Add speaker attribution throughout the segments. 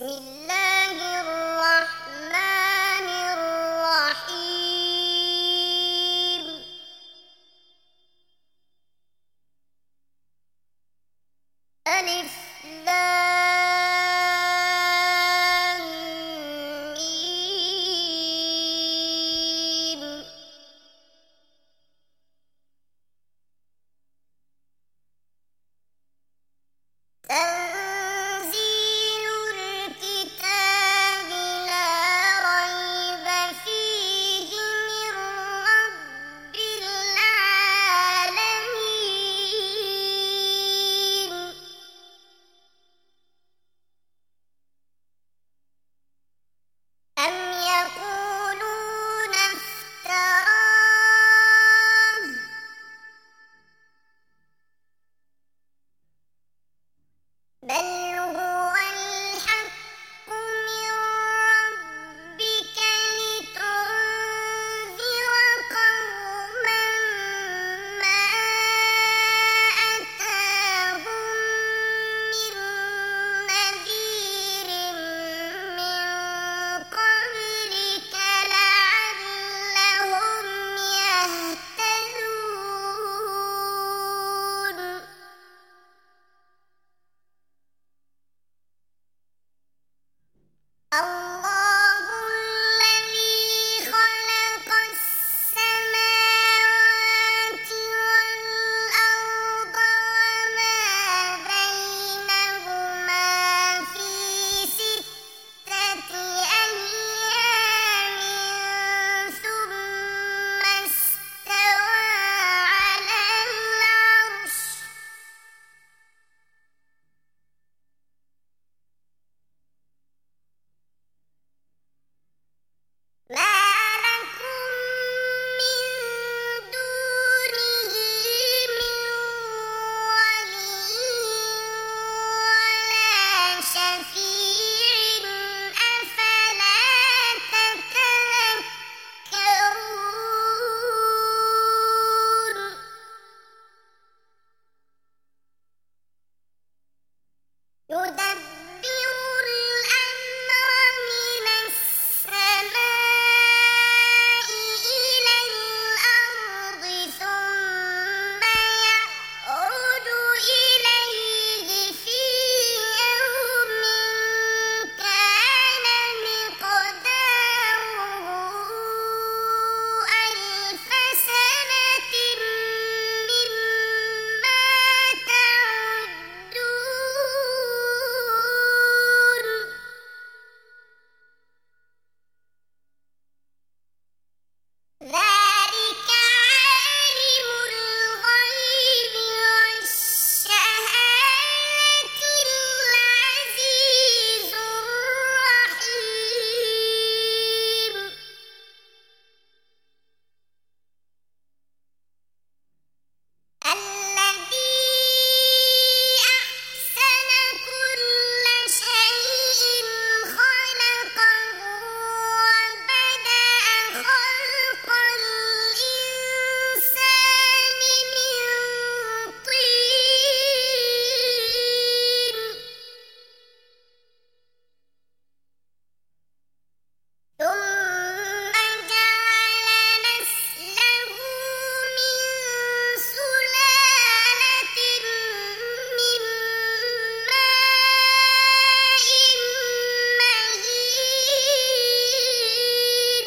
Speaker 1: بسم الله الرحمن الرحيم. ألف لام ميم. تنزيل الكتاب لا ريب فيه من رب العالمين. أم يقولون افتراه بل هو الحق من ربك لتنذر قوما ما أتاهم من نذير من قبلك لعلهم يهتدون. الله الذي خلق السماوات والأرض وما بينهما في 6 أيام ثم استوى على العرش. ما لكم من دونه من ولي ولا شفيع أفلا تتذكرون. يدبر الأمر من السماء إلى الأرض ثم يعرج إليه في يوم كان مقداره 1000 سنة مما تعدون. ذلك عالم الغيب والشهادة العزيز الرحيم. الذي أحسن كل شيء خلقه وبدأ خلق الإنسان من طين ثم جعل نسله من سلالة من ماء مهين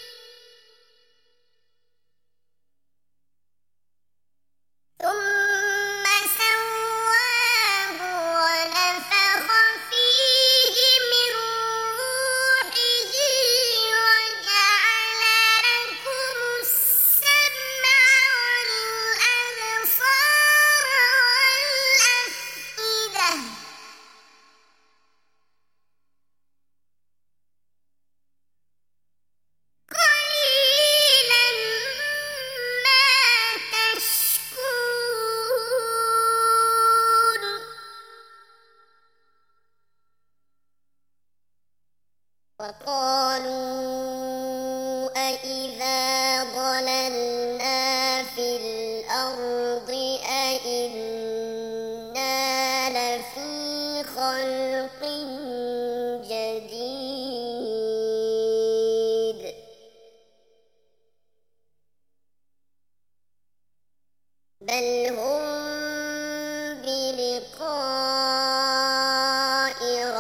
Speaker 1: ثم سواه ونفخ فيه من روحه وجعل لكم السمع والأبصار والأفئدة. قليلا ما تشكرون. وقالوا أإذا ضللنا في الأرض أإنا لفي خلق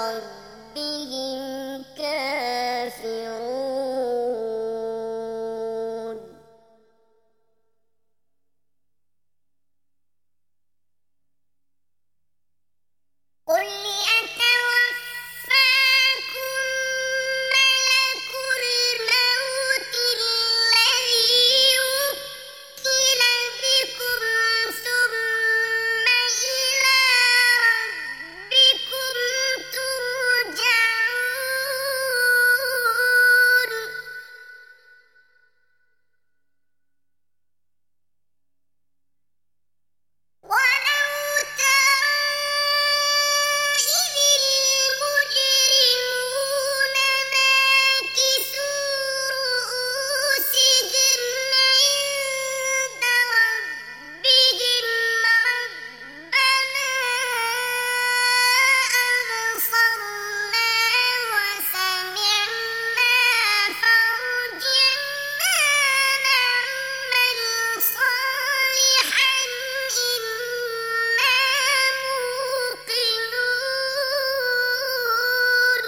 Speaker 1: ربهم كافرون قل يتوفاكم ملك الموت الذي وكل بكم ثم إلى ربكم ترجعون ولو ترى إذ المجرمون ناكسوا رءوسهم عند ربهم ربنا أبصرنا وسمعنا فارجعنا نعمل صالحا إنا موقنون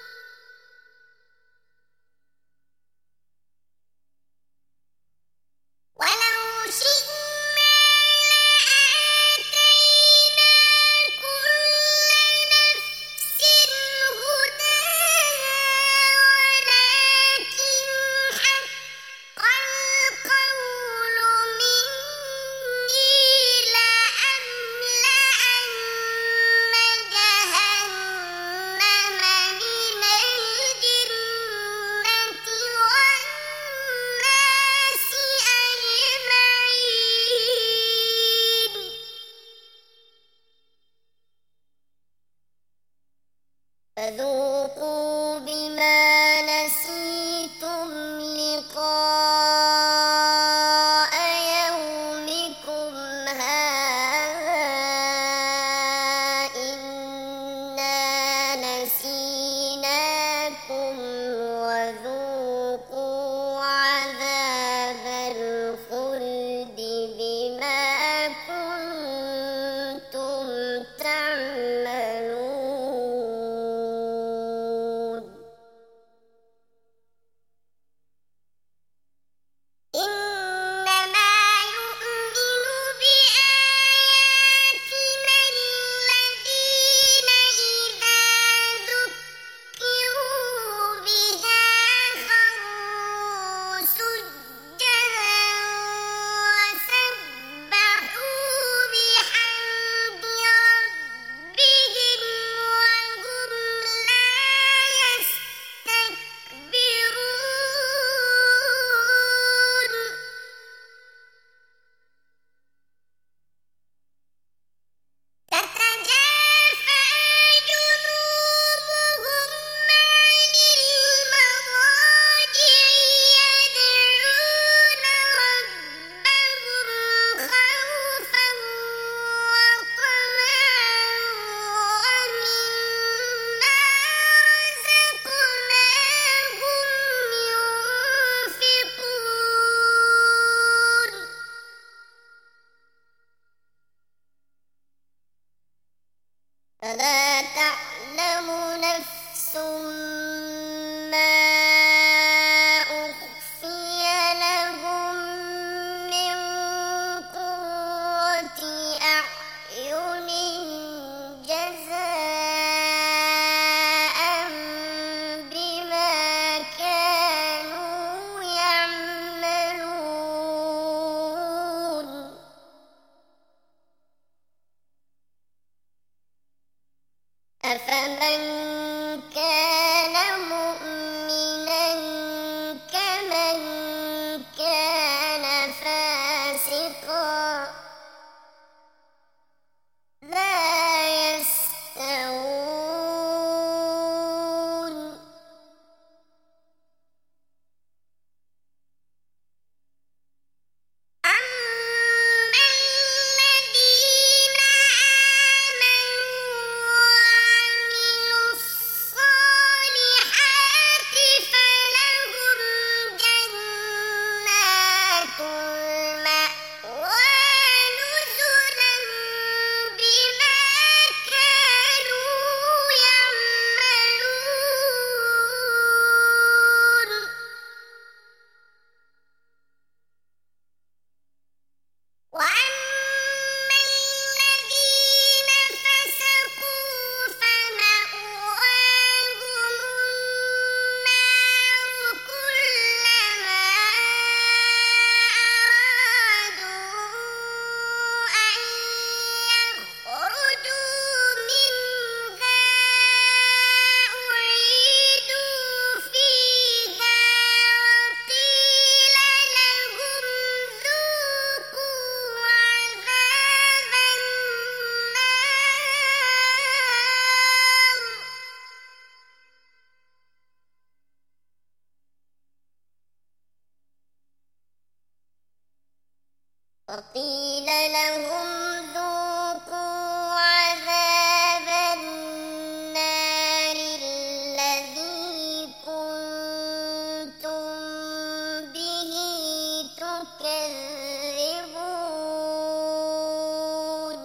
Speaker 1: ولو شئنا لآتينا كل نفس هداها ولكن حق القول مني لأملأن جهنم من الجنة والناس أجمعين فذوقوا بما نسيتم لقاء يومكم هذا إنا نسيناكم وذوقوا عذاب الخلد بما كنتم تعملون وقيل لهم ذوقوا عذاب النار الذي كنتم به تكذبون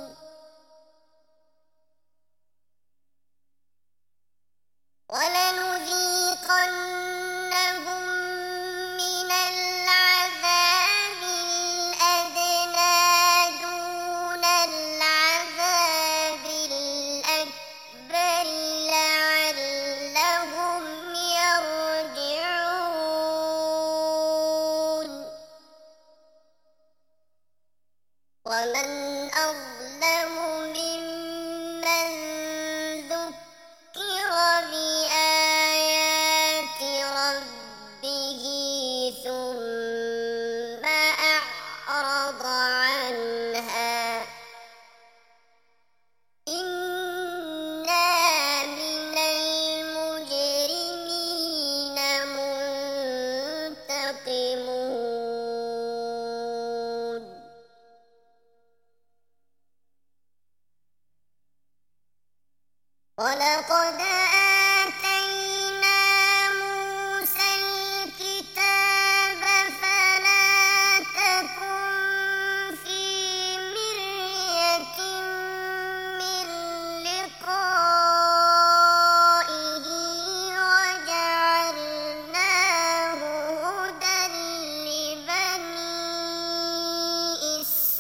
Speaker 1: ولنذيقنهم من العذاب الأدنى دون العذاب الأكبر لعلهم يرجعون ومن أظلم ممن ذكر بآيات ربه ثم أعرض عنها إنا من المجرمين منتقمون ولقد آتينا موسى الكتاب فلا تكن في مرية من لقائه وجعلناه هدى لبني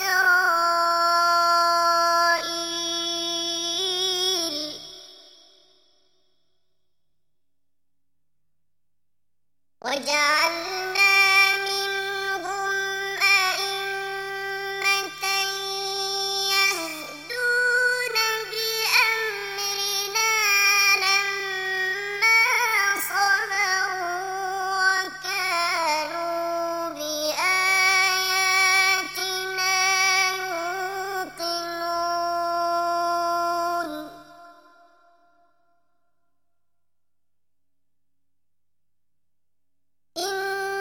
Speaker 1: إسرائيل وجعلنا منهم أئمة يهدون بأمرنا لما صبروا وكانوا بآياتنا يوقنون إن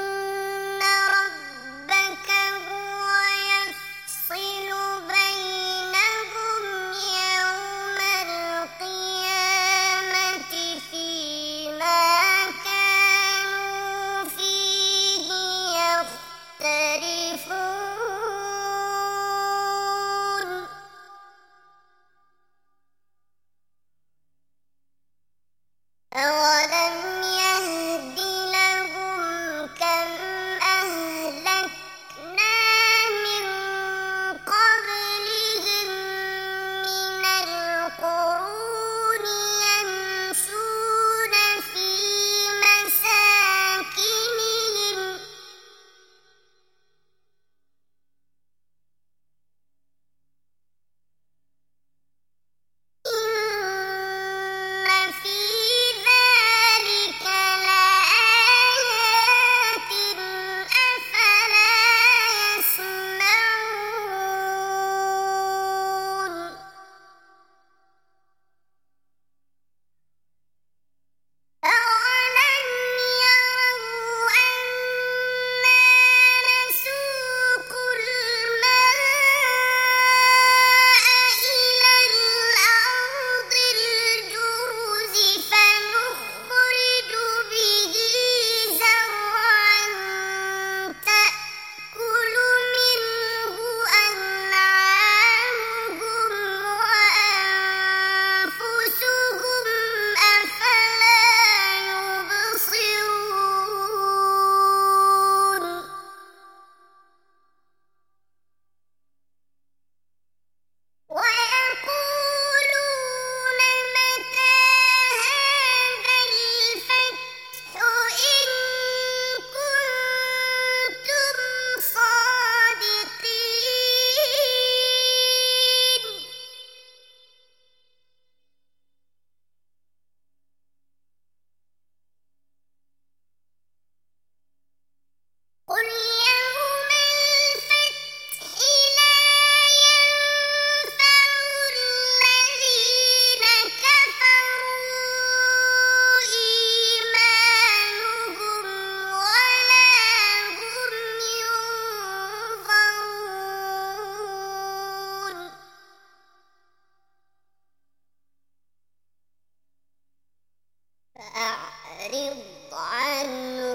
Speaker 1: عنهم